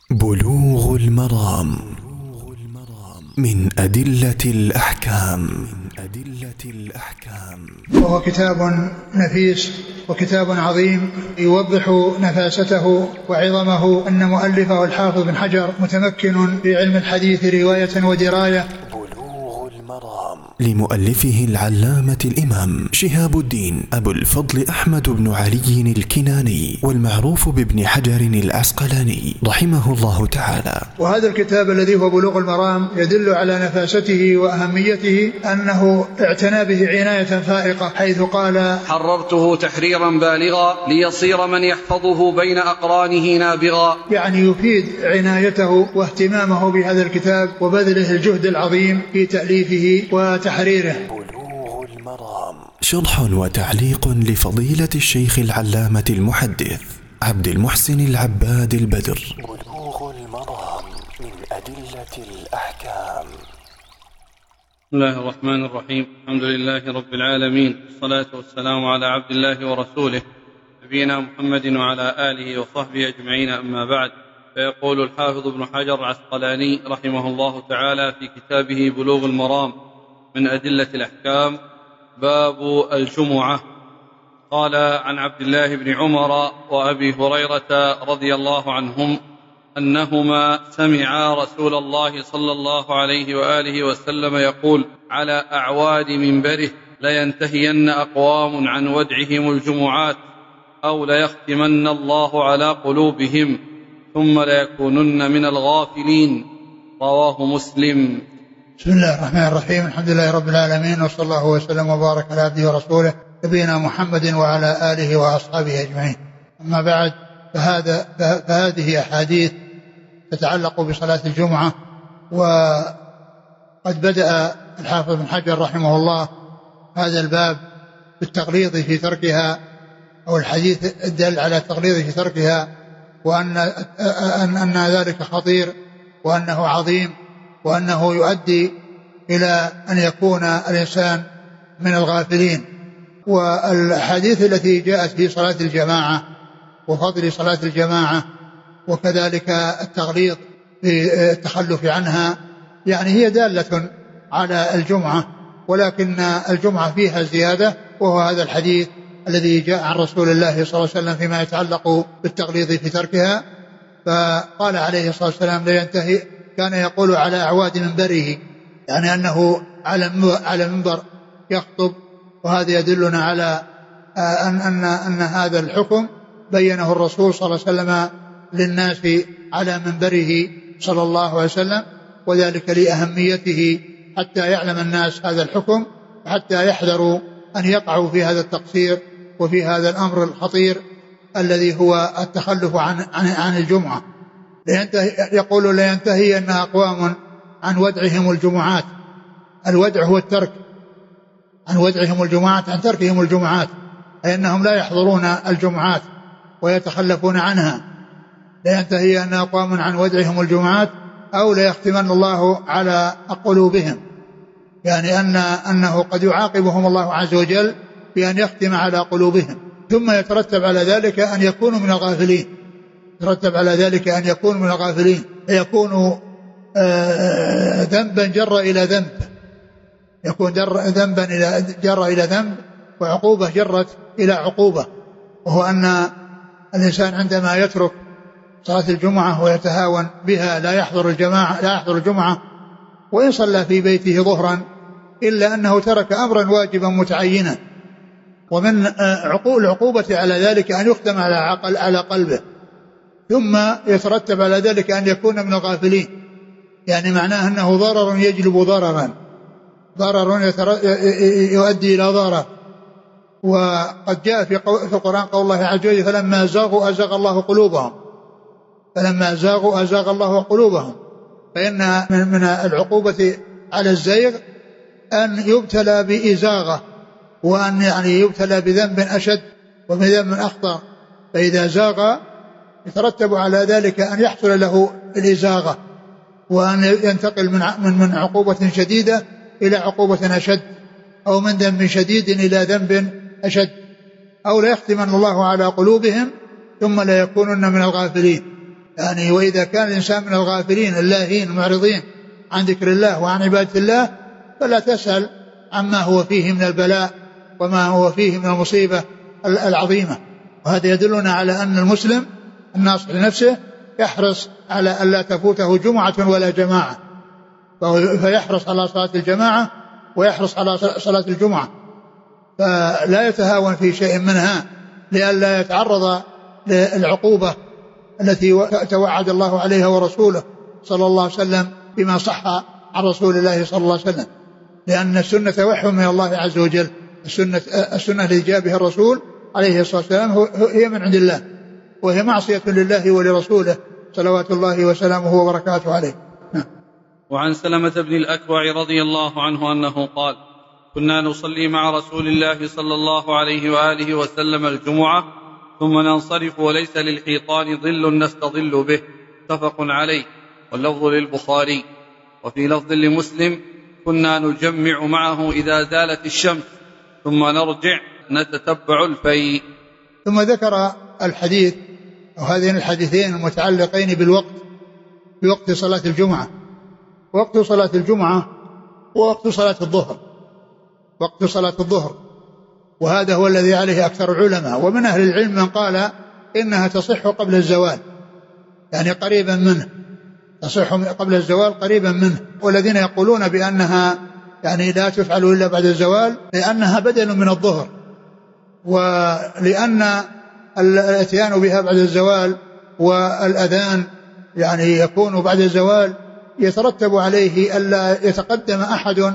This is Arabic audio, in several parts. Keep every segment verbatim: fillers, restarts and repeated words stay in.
بلوغ المرام من أدلة الأحكام. وهو كتاب نفيس وكتاب عظيم يوضح نفاسته وعظمه. أن مؤلفه الحافظ بن حجر متمكن في علم الحديث رواية ودراية. لمؤلفه العلامة الإمام شهاب الدين أبو الفضل أحمد بن علي الكناني، والمعروف بابن حجر العسقلاني رحمه الله تعالى. وهذا الكتاب الذي هو بلوغ المرام يدل على نفاسته وأهميته، أنه اعتنى به عناية فائقة، حيث قال: حررته تحريرا بالغا ليصير من يحفظه بين أقرانه نابغا. يعني يفيد عنايته واهتمامه بهذا الكتاب وبذله الجهد العظيم في تأليفه وتحريره. بلوغ المرام شرح وتعليق لفضيلة الشيخ العلامة المحدث عبد المحسن العباد البدر. بلوغ المرام من أدلة الأحكام. بسم الله الرحمن الرحيم. الحمد لله رب العالمين، والصلاة والسلام على عبد الله ورسوله نبينا محمد وعلى آله وصحبه أجمعين، أما بعد. فيقول الحافظ ابن حجر العسقلاني رحمه الله تعالى في كتابه بلوغ المرام من أدلة الأحكام: باب الجمعة. قال: عن عبد الله بن عمر وأبي هريرة رضي الله عنهم أنهما سمعا رسول الله صلى الله عليه وآله وسلم يقول على أعواد منبره: لينتهين أقوام عن ودعهم الجمعات، أو ليختمن الله على قلوبهم، ثم ليكونن من الغافلين. رواه مسلم. بسم الله الرحمن الرحيم. الحمد لله رب العالمين، وصلى الله وسلم وبارك على عبده ورسوله نبينا محمد وعلى آله وأصحابه أجمعين، أما بعد. فهذا فهذه أحاديث تتعلق بصلاة الجمعة. وقد بدأ الحافظ بن حجر رحمه الله هذا الباب بالتغليظ في تركها، أو الحديث الدل على التغليظ في تركها، وأن أن أن ذلك خطير، وأنه عظيم، وأنه يؤدي إلى أن يكون الإنسان من الغافلين. والحديث التي جاءت في صلاة الجماعة وفضل صلاة الجماعة، وكذلك التغليظ في التخلف عنها، يعني هي دالة على الجمعة، ولكن الجمعة فيها زيادة، وهو هذا الحديث الذي جاء عن رسول الله صلى الله عليه وسلم فيما يتعلق بالتغليظ في تركها. فقال عليه الصلاة والسلام: لا ينتهي، كان يقول على أعواد منبره، يعني أنه على منبر يخطب. وهذا يدلنا على أن, أن, أن هذا الحكم بينه الرسول صلى الله عليه وسلم للناس على منبره صلى الله عليه وسلم، وذلك لأهميته، حتى يعلم الناس هذا الحكم، حتى يحذروا أن يقعوا في هذا التقصير وفي هذا الأمر الخطير الذي هو التخلف عن, عن, عن الجمعة. يقول: لا ينتهي أن أقوام عن ودعهم الجمعات. الودع هو الترك، عن ودعهم الجمعات، عن تركهم الجمعات، أي أنهم لا يحضرون الجمعات ويتخلفون عنها. لا ينتهي أن أقوام عن ودعهم الجمعات، أو لا يختمن الله على قلوبهم، يعني أن أنه قد يعاقبهم الله عز وجل بأن يختم على قلوبهم، ثم يترتب على ذلك أن يكونوا من الغافلين. يترتب على ذلك أن يكونوا من الغافلين، فيكون ذنبا جر إلى ذنب، يكون ذنبا جر إلى ذنب، وعقوبة جرت إلى عقوبة. وهو أن الإنسان عندما يترك صلاة الجمعة ويتهاون بها، لا يحضر الجماعة لا يحضر الجمعة، وإن صلى في بيته ظهرا، إلا أنه ترك أمرا واجبا متعينا. ومن عقول العقوبة على ذلك أن يختم على عقل على قلبه، ثم يترتب على ذلك أن يكون من الغافلين، يعني معناه أنه ضرر يجلب ضررا، ضرر يؤدي إلى ضرر. وقد جاء في القرآن قول الله عز وجل: فلما زاغوا أزاغ الله قلوبهم فلما زاغوا أزاغ الله قلوبهم. فإن من العقوبة على الزيغ أن يبتلى بإزاغة، وأن يعني يبتلى بذنب أشد وبذنب أخطر. فإذا زاغ يترتب على ذلك أن يحصل له الإزاغة، وأن ينتقل من من عقوبة شديدة إلى عقوبة أشد، أو من ذنب شديد إلى ذنب أشد، أو لا يختمن الله على قلوبهم ثم لا يكونن من الغافلين. يعني وإذا كان الإنسان من الغافلين اللاهين المعرضين عن ذكر الله وعن عبادة الله فلا تسأل عما هو فيه من البلاء وما هو فيه من المصيبة العظيمة. وهذا يدلنا على أن المسلم الناصح لنفسه يحرص على أن لا تفوته جمعة ولا جماعة، فيحرص على صلاة الجماعة ويحرص على صلاة الجمعة، فلا يتهاون في شيء منها لئلا يتعرض للعقوبة التي توعد الله عليها ورسوله صلى الله عليه وسلم بما صح عن رسول الله صلى الله عليه وسلم، لأن السنة وحي من الله عز وجل. السنة, السنة التي جاء بها الرسول عليه الصلاة والسلام هي من عند الله، وهي معصية لله ولرسوله صلوات الله وسلامه وبركاته عليه. وعن سلمة بن الأكوع رضي الله عنه أنه قال: كنا نصلي مع رسول الله صلى الله عليه وآله وسلم الجمعة ثم ننصرف وليس للحيطان ظل نستظل به، متفق عليه، واللفظ للبخاري. وفي لفظ لمسلم: كنا نجمع معه إذا زالت الشمس ثم نرجع نتتبع الفيء. ثم ذكر الحديث أو هذين الحديثين المتعلقين بالوقت بوقت صلاة الجمعة. وقت صلاة الجمعة ووقت صلاة الظهر، وقت صلاة الظهر، وهذا هو الذي عليه أكثر العلماء. ومن أهل العلم من قال إنها تصح قبل الزوال، يعني قريبا منه، تصح قبل الزوال قريبا منه. والذين يقولون بأنها يعني لا تفعل إلا بعد الزوال لأنها بدل من الظهر، ولأن الاتيان بها بعد الزوال والأذان يعني يكون بعد الزوال يترتب عليه ألا يتقدم أحد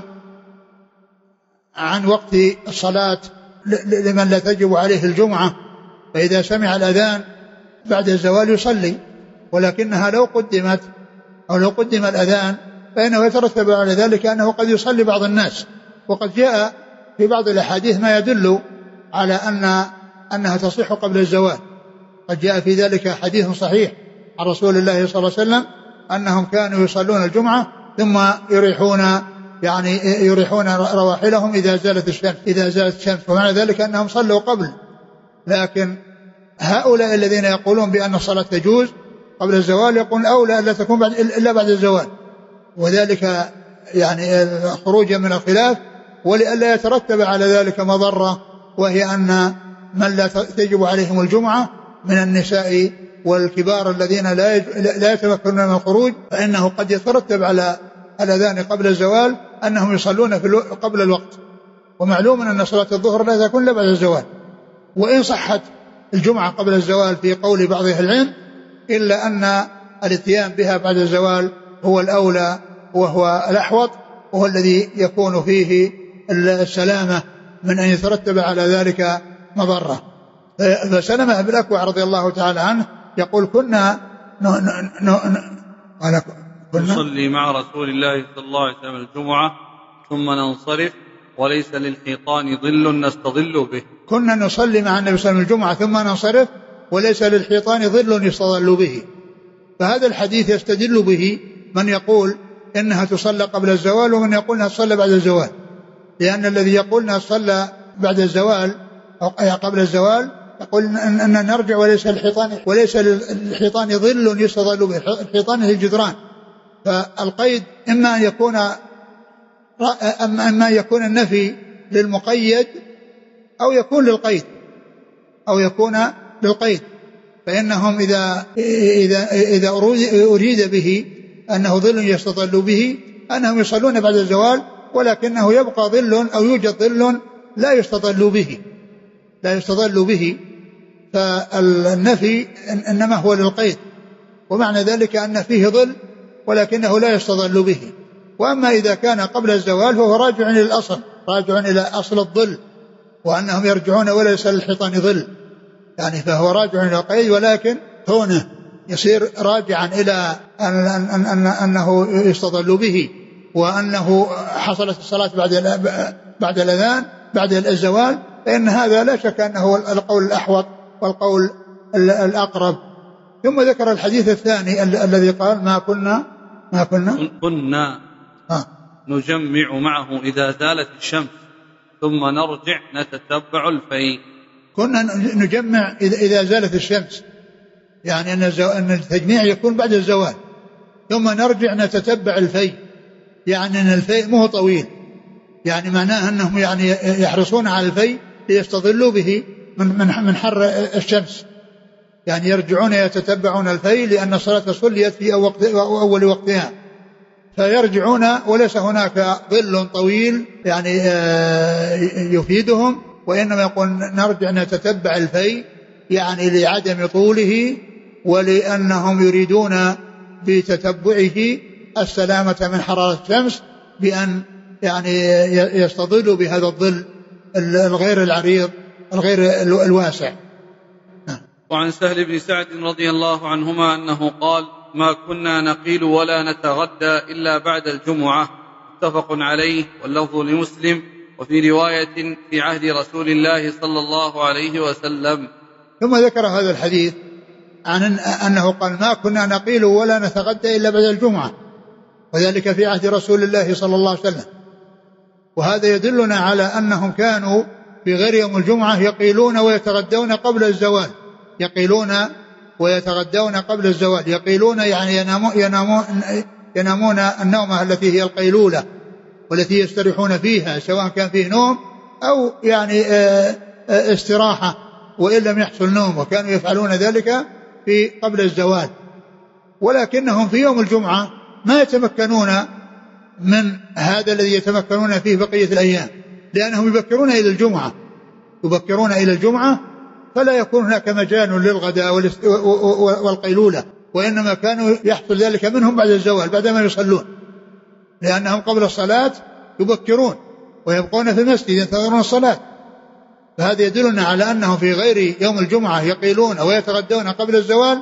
عن وقت الصلاة لمن لا تجب عليه الجمعة، فإذا سمع الأذان بعد الزوال يصلي. ولكنها لو قدمت أو لو قدم الأذان فإنه يترتب على ذلك أنه قد يصلي بعض الناس. وقد جاء في بعض الأحاديث ما يدل على أن أنها تصح قبل الزوال. قد جاء في ذلك حديث صحيح عن رسول الله صلى الله عليه وسلم أنهم كانوا يصلون الجمعة ثم يريحون يعني يريحون رواحلهم إذا زالت الشمس إذا زالت الشمس ومعنى ذلك أنهم صلوا قبل. لكن هؤلاء الذين يقولون بأن الصلاة تجوز قبل الزوال يقول أولى ألا تكون بعد إلا بعد الزوال، وذلك يعني خروجا من الخلاف ولئلا يترتب على ذلك مضرة، وهي أن من لا تجب عليهم الجمعة من النساء والكبار الذين لا لا يتمكنون من الخروج فإنه قد يترتب على الأذان قبل الزوال أنهم يصلون في قبل الوقت. ومعلوم أن صلاة الظهر لا تكون إلا بعد الزوال، وإن صحت الجمعة قبل الزوال في قول بعض أهل العلم إلا أن الاتيان بها بعد الزوال هو الأولى وهو الأحوط، وهو الذي يكون فيه السلامة من أن يترتب على ذلك مضرة. فسلمة بن الأكوع رضي الله تعالى عنه يقول كنا ن... ن... ن... نصلي مع رسول الله صلى الله عليه وسلم الجمعة ثم ننصرف وليس للحيطان ظل نستظل به. كنا نصلي مع النبي صلى الله عليه وسلم الجمعة ثم ننصرف وليس للحيطان ظل يستظل به. فهذا الحديث يستدل به من يقول إنها تصلى قبل الزوال ومن يقول إنها تصلى بعد الزوال، لأن الذي يقول إنها تصلى بعد الزوال أو قبل الزوال يقول أن نرجع وليس للحيطان وليس للحيطان ظل يستظل به. الحيطان هي الجدران، فالقيد إما أن يكون أما يكون النفي للمقيد أو يكون للقيد أو يكون للقيد. فإنهم إذا إذا إذا أريد به أنه ظل يستظل به أنهم يصلون بعد الزوال، ولكنه يبقى ظل أو يوجد ظل لا يستظل به لا يستظل به فالنفي إنما هو للقيد، ومعنى ذلك أن فيه ظل ولكنه لا يستظل به. وأما إذا كان قبل الزوال فهو راجع إلى الأصل، راجع إلى أصل الظل، وأنهم يرجعون وليس للحيطان ظل، يعني فهو راجع إلى القيد، ولكن هونه يصير راجعا إلى أن أن أن أنه يستظل به، وأنه حصلت الصلاة بعد بعد الأذان بعد الزوال، فإن هذا لا شك أنه القول الأحوط والقول الأقرب. ثم ذكر الحديث الثاني الذي قال ما كنا ما كنا كنا آه. نجمع معه إذا زالت الشمس ثم نرجع نتتبع الفيء. كنا نجمع إذا زالت الشمس، يعني أن التجميع يكون بعد الزوال، ثم نرجع نتتبع الفي، يعني أن الفي مو طويل، يعني معناه أنهم يعني يحرصون على الفي ليستظلوا به من من حر الشمس، يعني يرجعون يتتبعون الفي لأن الصلاة صليت في أول وقتها، فيرجعون وليس هناك ظل طويل يعني يفيدهم، وإنما يقول نرجع نتتبع الفي يعني لعدم طوله، ولأنهم يريدون بتتبعه السلامة من حرارة الشمس بأن يعني يستظلوا بهذا الظل الغير العريض الغير الواسع. وعن سهل بن سعد رضي الله عنهما أنه قال: ما كنا نقيل ولا نتغدى إلا بعد الجمعة، متفق عليه، واللفظ لمسلم، وفي رواية في عهد رسول الله صلى الله عليه وسلم. ثم ذكر هذا الحديث عن أنه قال: ما كنا نقيل ولا نتغدى إلا بعد الجمعة، وذلك في عهد رسول الله صلى الله عليه وسلم. وهذا يدلنا على أنهم كانوا في غير يوم الجمعة يقيلون ويتغدون قبل الزوال، يقيلون ويتغدون قبل الزوال، يقيلون يعني ينامون, ينامون, ينامون النومة التي هي القيلولة والتي يستريحون فيها، سواء كان فيه نوم أو يعني استراحة وإن لم يحصل نوم، وكانوا يفعلون ذلك في قبل الزوال. ولكنهم في يوم الجمعة ما يتمكنون من هذا الذي يتمكنون فيه بقية الأيام، لأنهم يبكرون إلى الجمعة يبكرون إلى الجمعة فلا يكون هناك مجال للغداء والقيلولة، وإنما كانوا يحصل ذلك منهم بعد الزوال بعدما يصلون، لأنهم قبل الصلاة يبكرون ويبقون في المسجد ينتظرون الصلاة. فهذا يدلنا على أنهم في غير يوم الجمعة يقيلون ويتغدون قبل الزوال،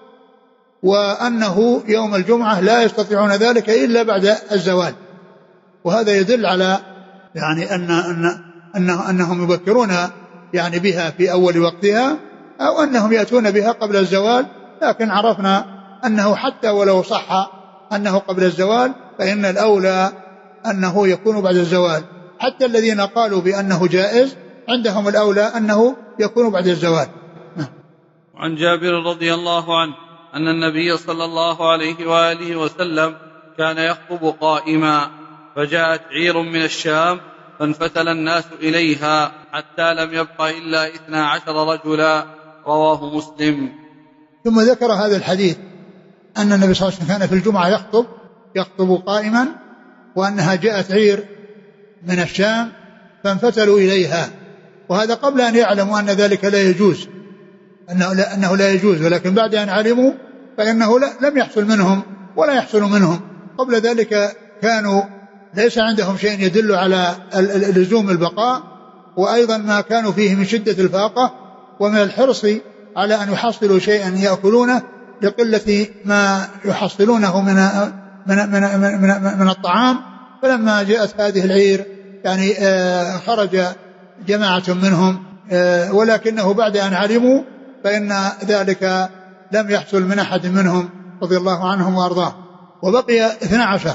وأنه يوم الجمعة لا يستطيعون ذلك إلا بعد الزوال. وهذا يدل على يعني أن أن أنه أنهم يبكرون يعني بها في أول وقتها، أو أنهم يأتون بها قبل الزوال، لكن عرفنا أنه حتى ولو صح أنه قبل الزوال فإن الأولى أنه يكون بعد الزوال. حتى الذين قالوا بأنه جائز عندهم الأولى أنه يكون بعد الزوال. وعن جابر رضي الله عنه أن النبي صلى الله عليه وآله وسلم كان يخطب قائما، فجاءت عير من الشام فانفتل الناس إليها حتى لم يبق إلا اثنا عشر رجلا، رواه مسلم. ثم ذكر هذا الحديث أن النبي صلى الله عليه وسلم كان في الجمعة يخطب يخطب قائما، وأنها جاءت عير من الشام فانفتلوا إليها، وهذا قبل أن يعلموا أن ذلك لا يجوز، أنه لا, أنه لا يجوز، ولكن بعد أن علموا فإنه لم يحصل منهم ولا يحصل منهم. قبل ذلك كانوا ليس عندهم شيء يدل على لزوم البقاء، وأيضا ما كانوا فيه من شدة الفاقة ومن الحرص على أن يحصلوا شيئا يأكلونه لقلة ما يحصلونه من من من من, من الطعام. فلما جاءت هذه العير يعني خرج جماعة منهم، ولكنه بعد أن علموا فإن ذلك لم يحصل من أحد منهم رضي الله عنهم وأرضاه. وبقي اثنا عشر،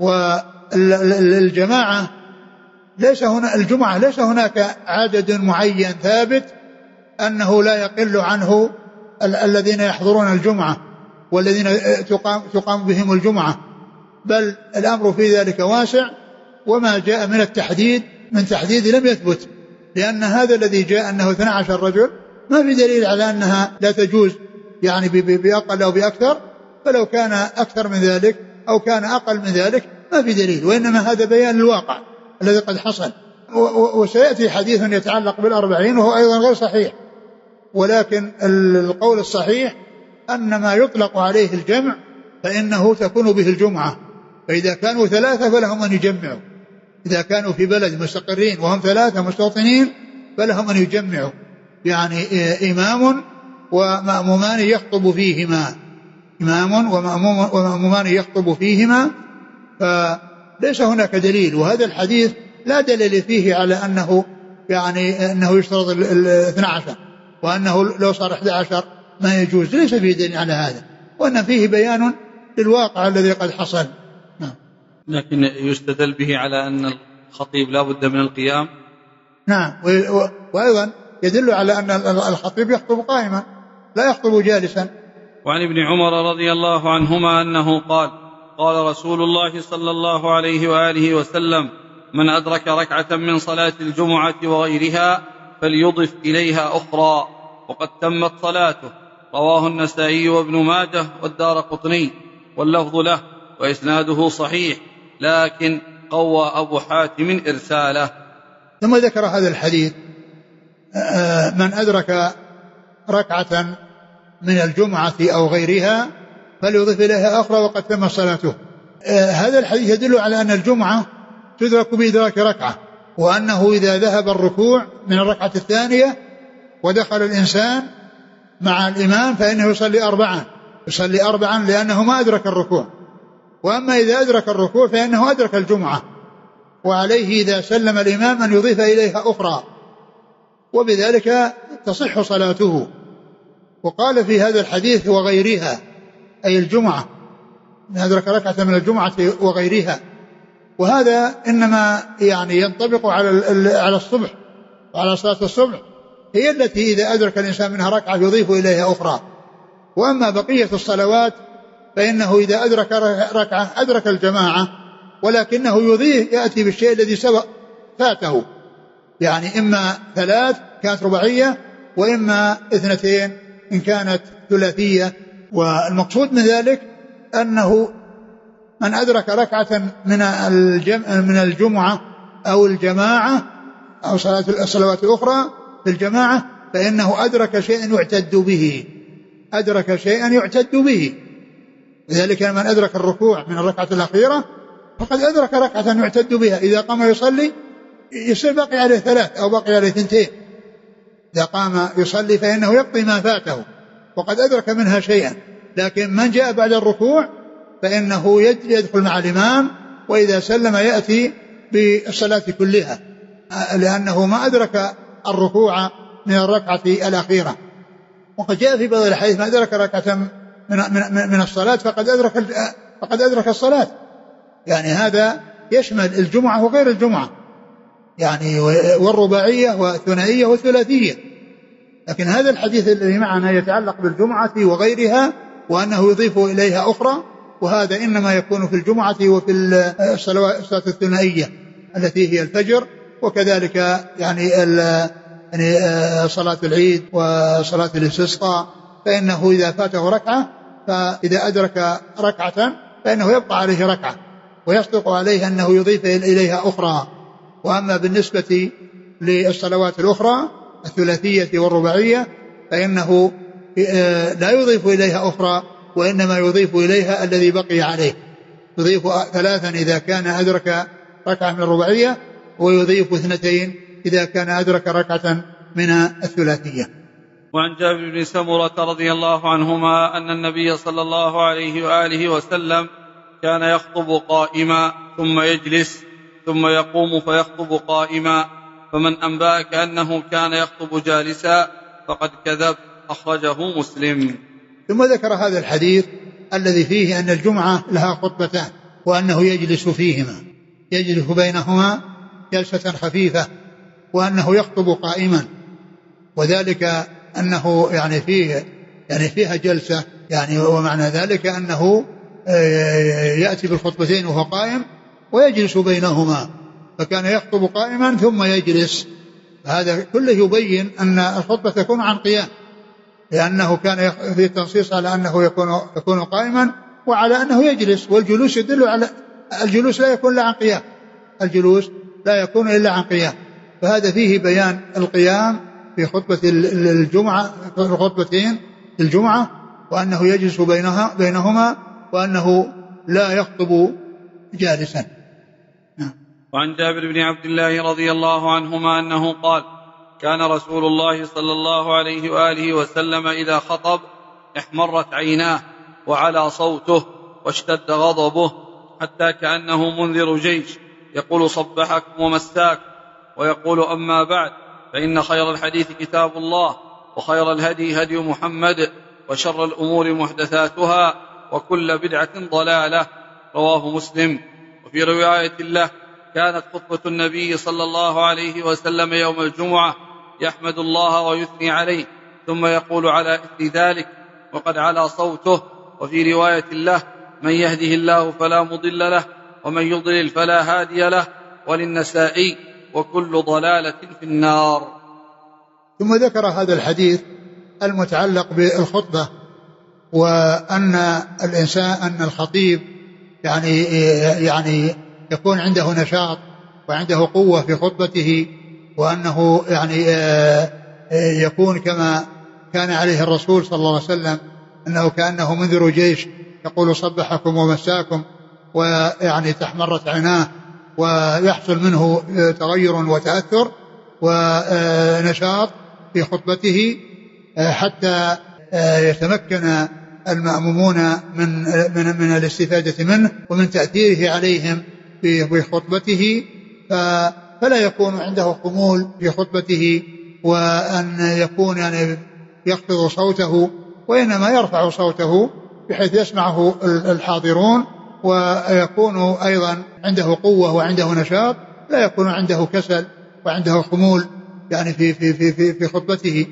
والجماعة ليس هنا الجمعة ليس هناك عدد معين ثابت أنه لا يقل عنه الذين يحضرون الجمعة والذين تقام, تقام بهم الجمعة، بل الأمر في ذلك واسع. وما جاء من التحديد من تحديد لم يثبت، لأن هذا الذي جاء أنه اثنا عشر رجل ما في دليل على أنها لا تجوز يعني بأقل أو بأكثر، فلو كان أكثر من ذلك أو كان أقل من ذلك ما في دليل، وإنما هذا بيان الواقع الذي قد حصل. وسيأتي حديث يتعلق بالأربعين وهو أيضا غير صحيح، ولكن القول الصحيح أن ما يطلق عليه الجمع فإنه تكون به الجمعة. فإذا كانوا ثلاثة فلهم أن يجمعوا، إذا كانوا في بلد مستقرين وهم ثلاثة مستوطنين فلهم أن يجمعوا، يعني إمام ومأمومان يخطب فيهما إمام ومأمومان يخطب فيهما فليس هناك دليل. وهذا الحديث لا دليل فيه على أنه يعني أنه يشترط الاثنى عشر، وأنه لو صار احدى عشر ما يجوز، ليس فيه دليل على هذا، وأن فيه بيان للواقع الذي قد حصل. لكن يستدل به على أن الخطيب لا بد من القيام. نعم، وأيضا يدل على أن الخطيب يخطب قائما لا يخطب جالسا، وعن ابن عمر رضي الله عنهما أنه قال قال رسول الله صلى الله عليه وآله وسلم من أدرك ركعة من صلاة الجمعة وغيرها فليضف إليها أخرى وقد تمت صلاته. رواه النسائي وابن ماجه والدارقطني واللفظ له وإسناده صحيح لكن قوى أبو حاتم إرساله. ثم ذكر هذا الحديث من أدرك ركعة من الجمعة أو غيرها فليضف إليها أخرى وقد تم صلاته. هذا الحديث يدل على أن الجمعة تدرك بإدراك ركعة، وأنه إذا ذهب الركوع من الركعة الثانية ودخل الإنسان مع الإمام فإنه يصلي أربعا يصلي أربعا لأنه ما أدرك الركوع. وأما إذا أدرك الركوع فإنه أدرك الجمعة، وعليه إذا سلم الإمام أن يضيف إليها أخرى، وبذلك تصح صلاته. وقال في هذا الحديث وغيرها أي الجمعة، من أدرك ركعة من الجمعة وغيرها، وهذا إنما يعني ينطبق على على الصبح وعلى صلاة الصبح، هي التي إذا أدرك الإنسان منها ركعة يضيف إليها أخرى. وأما بقية الصلوات فإنه إذا أدرك ركعة أدرك الجماعة، ولكنه يضيف يأتي بالشيء الذي سبق فاته، يعني إما ثلاث كانت رباعية وإما اثنتين إن كانت ثلاثية. والمقصود من ذلك أنه من أدرك ركعة من من الجمعة أو الجماعة أو صلاة الصلوات الأخرى في الجماعة فإنه أدرك شيئا يعتد به أدرك شيئا يعتد به لذلك من أدرك الركوع من الركعة الأخيرة فقد أدرك ركعة يعتد بها. إذا قام يصلي يصير باقي عليه ثلاث أو باقي عليه ثنتين، إذا قام يصلي فإنه يقضي ما فاته وقد أدرك منها شيئا. لكن من جاء بعد الركوع فإنه يدخل مع الإمام، وإذا سلم يأتي بالصلاة كلها لأنه ما أدرك الركوع من الركعة الأخيرة. وقد جاء في بعض الحديث ما أدرك ركعة من, من, من الصلاة فقد أدرك, فقد أدرك الصلاة، يعني هذا يشمل الجمعة وغير الجمعة، يعني والرباعية والثنائية والثلاثية. لكن هذا الحديث الذي معنا يتعلق بالجمعة وغيرها وأنه يضيف إليها أخرى، وهذا إنما يكون في الجمعة وفي الصلاة الثنائية التي هي الفجر، وكذلك يعني يعني صلاة العيد وصلاة الاستسقاء، فإنه إذا فاته ركعة فإذا أدرك ركعة فإنه يبقى عليه ركعة ويصدق عليه أنه يضيف إليها أخرى. وأما بالنسبة للصلوات الأخرى الثلاثية والرباعية فإنه لا يضيف إليها أخرى، وإنما يضيف إليها الذي بقي عليه، يضيف ثلاثا إذا كان أدرك ركعة من الرباعية، ويضيف اثنتين إذا كان أدرك ركعة من الثلاثية. وعن جابر بن سمرة رضي الله عنهما أن النبي صلى الله عليه وآله وسلم كان يخطب قائما ثم يجلس ثم يقوم فيخطب قائما، فمن أنبأك أنه كان يخطب جالسا فقد كذب. أخرجه مسلم. ثم ذكر هذا الحديث الذي فيه أن الجمعة لها خطبتان وأنه يجلس فيهما، يجلس بينهما جلسة خفيفة، وأنه يخطب قائما، وذلك أنه يعني فيه يعني فيها جلسة، يعني ومعنى ذلك أنه يأتي بالخطبتين وهو قائم ويجلس بينهما، فكان يخطب قائما ثم يجلس. هذا كله يبين أن الخطبة تكون عن قيام، لأنه كان في التنصيص على أنه يكون يكون قائما وعلى أنه يجلس، والجلوس يدل على الجلوس لا يكون إلا عن قيام، الجلوس لا يكون إلا عن قيام. فهذا فيه بيان القيام في خطبة الجمعة في الخطبتين الجمعة، وأنه يجلس بينها بينهما، وأنه لا يخطب جالسا. وعن جابر بن عبد الله رضي الله عنهما أنه قال: كان رسول الله صلى الله عليه وآله وسلم إذا خطب احمرت عيناه وعلى صوته واشتد غضبه حتى كأنه منذر جيش يقول: صبحكم ومساك. ويقول: أما بعد، فإن خير الحديث كتاب الله، وخير الهدي هدي محمد، وشر الأمور محدثاتها، وكل بدعة ضلالة. رواه مسلم. وفي رواية له: كانت خطبة النبي صلى الله عليه وسلم يوم الجمعة يحمد الله ويثني عليه، ثم يقول على إثر ذلك: وقد علا صوته. وفي رواية له: من يهده الله فلا مضل له ومن يضلل فلا هادي له. وللنسائي: وكل ضلالة في النار. ثم ذكر هذا الحديث المتعلق بالخطبة، وأن الإنسان أن الخطيب يعني يعني يكون عنده نشاط وعنده قوة في خطبته، وأنه يعني يكون كما كان عليه الرسول صلى الله عليه وسلم، أنه كأنه منذر جيش يقول: صبحكم ومساكم، ويعني تحمرت عيناه ويحصل منه تغير وتأثر ونشاط في خطبته حتى يتمكن المأمومون من من من الاستفادة منه ومن تأثيره عليهم في خطبته، فلا يكون عنده خمول في خطبته وأن يكون يعني يخفض صوته، وإنما يرفع صوته بحيث يسمعه الحاضرون، ويكون أيضا عنده قوة وعنده نشاط، لا يكون عنده كسل وعنده خمول يعني في في في في, في خطبته.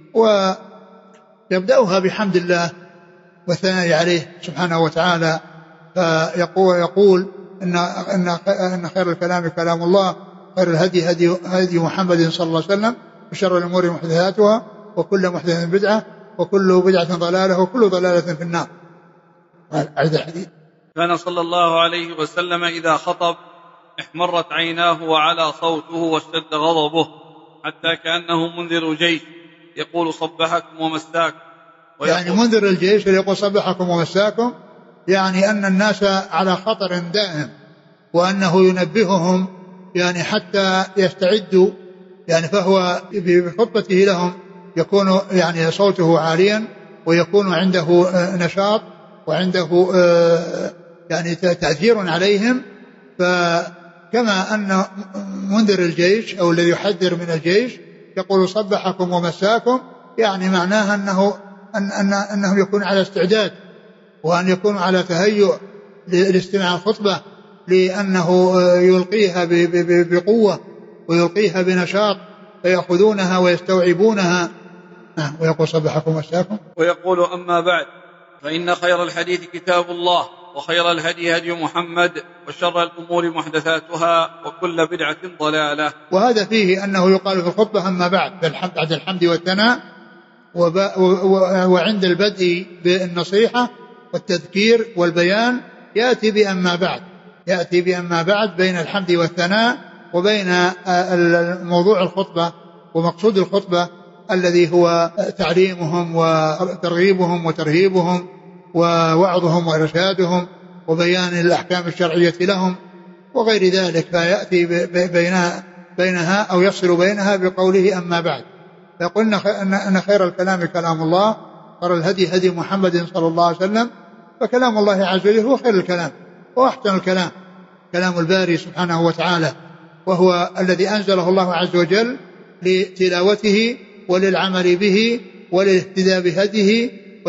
ويبدأها بحمد الله والثناء عليه سبحانه وتعالى، فيقول يقول إن إن إن خير الكلام كلام الله، خير الهدي هدي هدي محمد صلى الله عليه وسلم، وشر الأمور محدثاتها، وكل محدثة بدعة، وكل بدعة ضلالة، وكل ضلالة في النار. هذا الحديث. كان صلى الله عليه وسلم إذا خطب احمرت عيناه وعلى صوته واشتد غضبه حتى كأنه منذر جيش يقول: صبحكم ومساكم. يعني منذر الجيش يقول: صبحكم ومساكم، يعني أن الناس على خطر دائم، وأنه ينبههم يعني حتى يستعدوا، يعني فهو بخطبته لهم يكون يعني صوته عاليا، ويكون عنده نشاط وعنده يعني تأثير عليهم. فكما أن منذر الجيش أو الذي يحذر من الجيش يقول: صبحكم ومساكم، يعني معناها أنه أن أن أنهم يكون على استعداد، وأن يكون على تهيؤ لاستماع الخطبة، لأنه يلقيها بقوة ويلقيها بنشاط، فيأخذونها ويستوعبونها. ويقول: صبحكم ومساكم. ويقول: أما بعد، فإن خير الحديث كتاب الله، وخير الهدي هدي محمد، وشر الأمور محدثاتها، وكل بدعة ضلالة. وهذا فيه أنه يقال في الخطبة: أما بعد، بعد الحمد والثناء، وعند البدء بالنصيحة والتذكير والبيان يأتي بأما بعد، يأتي بأما بعد بين الحمد والثناء وبين موضوع الخطبة ومقصود الخطبة الذي هو تعليمهم وترغيبهم وترهيبهم ووعظهم وإرشادهم وبيان الأحكام الشرعية لهم وغير ذلك، فيأتي بينها, بينها أو يفصل بينها بقوله: أما بعد. فقلنا أن خير الكلام كلام الله، خير الهدي هدي محمد صلى الله عليه وسلم، فكلام الله عز وجل هو خير الكلام وأحسن الكلام، كلام الباري سبحانه وتعالى، وهو الذي أنزله الله عز وجل لتلاوته وللعمل به وللاهتداء بهديه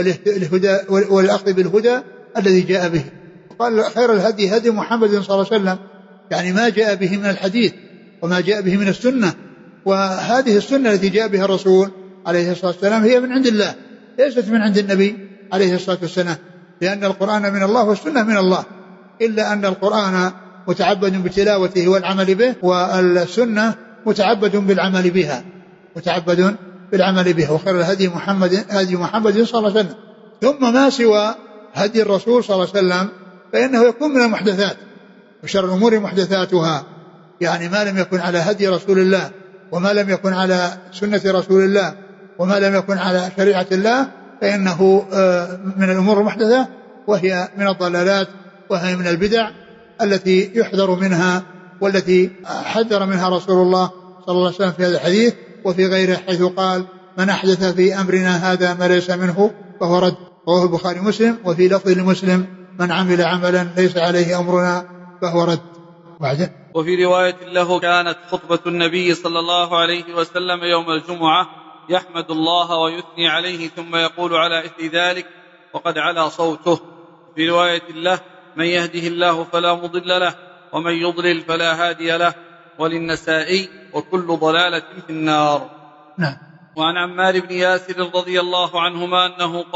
والأخذ بالهدى الذي جاء به. قال: خير الهدي هدي محمد صلى الله عليه وسلم، يعني ما جاء به من الحديث وما جاء به من السنة. وهذه السنة التي جاء بها الرسول عليه الصلاة والسلام هي من عند الله، ليست من عند النبي عليه الصلاة والسلام، لأن القرآن من الله والسنة من الله، إلا أن القرآن متعبد بتلاوته والعمل به، والسنة متعبد بالعمل بها متعبد بالعمل به. وخير الهدي محمد هدي محمد صلى الله عليه وسلم. ثم ما سوى هدي الرسول صلى الله عليه وسلم فإنه يكون من المحدثات، وشر الأمور محدثاتها، يعني ما لم يكن على هدي رسول الله وما لم يكن على سنة رسول الله وما لم يكن على شريعة الله فإنه من الأمور المحدثة، وهي من الضلالات، وهي من البدع التي يحذر منها والتي حذر منها رسول الله صلى الله عليه وسلم في هذا الحديث وفي غيره، حيث قال: من أحدث في أمرنا هذا ما ليس منه فهو رد. رواه البخاري مسلم. وفي لفظ لمسلم: من عمل عملا ليس عليه أمرنا فهو رد. بعد. وفي رواية له: كانت خطبة النبي صلى الله عليه وسلم يوم الجمعة يحمد الله ويثني عليه ثم يقول على إثر ذلك وقد علا صوته. في رواية له: من يهده الله فلا مضل له ومن يضلل فلا هادي له. وللنسائي: وكل ضلالة في النار. نعم. وعن عمار بن ياسر رضي الله عنهما أنه قال: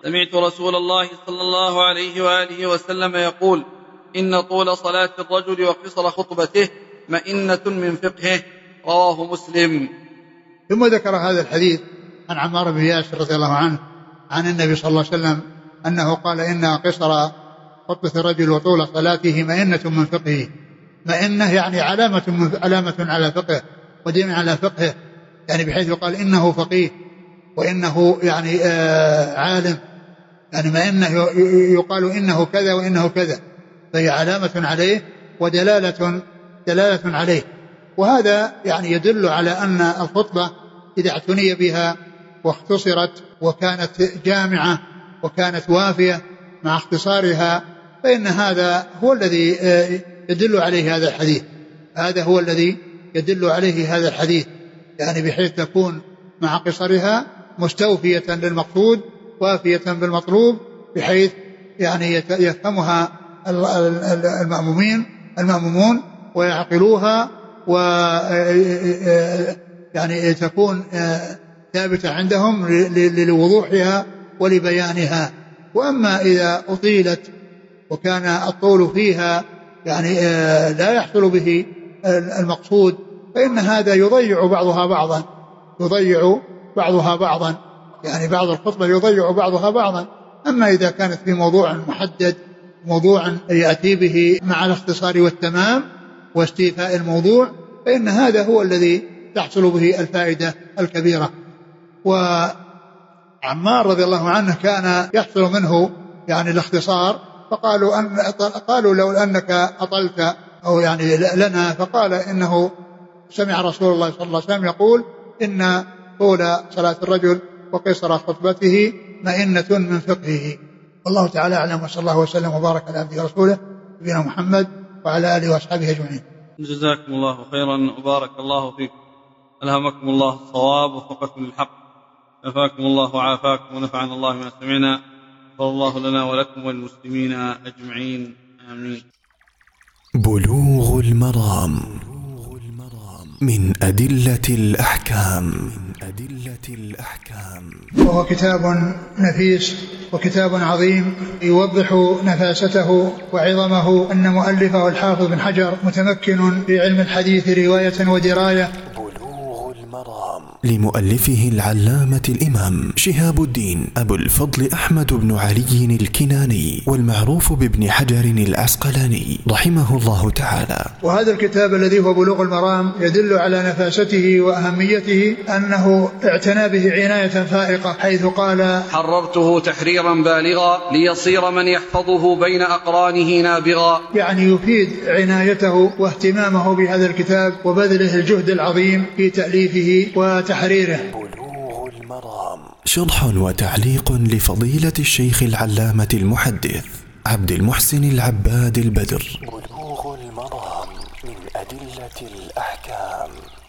سمعت رسول الله صلى الله عليه وآله وسلم يقول إن طول صلاة الرجل وقصر خطبته مئنة من فقهه. رواه مسلم. ثم ذكر هذا الحديث عن عمار بن ياسر رضي الله عنه عن النبي صلى الله عليه وسلم أنه قال إن قصر خطبة الرجل وطول صلاته مئنة من فقهه. مئنة يعني علامة, من علامة على فقه ودين على فقهه، يعني بحيث يقال إنه فقيه وإنه يعني آه عالم، يعني مئنة يقال إنه كذا وإنه كذا، فهي علامة عليه ودلالة دلالة عليه. وهذا يعني يدل على أن الخطبة إذا اعتني بها واختصرت وكانت جامعة وكانت وافية مع اختصارها فإن هذا هو الذي يدل عليه هذا الحديث. هذا هو الذي يدل عليه هذا الحديث، يعني بحيث تكون مع قصرها مستوفية للمقصود وافية بالمطلوب، بحيث يعني يفهمها المأمومين المأمومون ويعقلوها، و يعني تكون ثابتة عندهم لوضوحها ولبيانها. وأما إذا أطيلت وكان الطول فيها يعني لا يحصل به المقصود فإن هذا يضيع بعضها بعضا يضيع بعضها بعضا يعني بعض الخطبة يضيع بعضها بعضا. أما إذا كانت في موضوع محدد، موضوع يأتي به مع الاختصار والتمام واستيفاء الموضوع، فإن هذا هو الذي تحصل به الفائدة الكبيرة. وعمار رضي الله عنه كان يحصل منه يعني الاختصار، فقالوا أن قالوا لو أنك أطلت أو يعني لنا، فقال إنه سمع رسول الله صلى الله عليه وسلم يقول إن طول صلاة الرجل وقصر خطبته مئنة من فقهه. والله تعالى أعلم، وصلى الله وسلم وبارك على عبده ورسوله نبينا محمد وعلى آله وأصحابه أجمعين. جزاكم الله خيرا وبارك الله فيكم، ألهمكم الله الصواب ووفقكم للحق، شفاكم الله وعافاكم ونفعنا الله ما سمعنا، غفر الله لنا ولكم وللمسلمين أجمعين، آمين. بلوغ المرام من أدلة الأحكام من أدلة الأحكام وهو كتاب نفيس وكتاب عظيم يوضح نفاسته وعظمه. أن مؤلفه الحافظ بن حجر متمكن في علم الحديث رواية ودراية. بلوغ المرام لمؤلفه العلامة الإمام شهاب الدين أبو الفضل أحمد بن علي الكناني، والمعروف بابن حجر العسقلاني رحمه الله تعالى. وهذا الكتاب الذي هو بلوغ المرام يدل على نفاسته وأهميته، أنه اعتنى به عناية فائقة، حيث قال: حررته تحريرا بالغا ليصير من يحفظه بين أقرانه نابغا. يعني يفيد عنايته واهتمامه بهذا الكتاب وبذله الجهد العظيم في تأليفه وتحريره. بلوغ المرام شرح وتعليق لفضيلة الشيخ العلامة المحدث عبد المحسن العباد البدر. بلوغ المرام من أدلة الأحكام.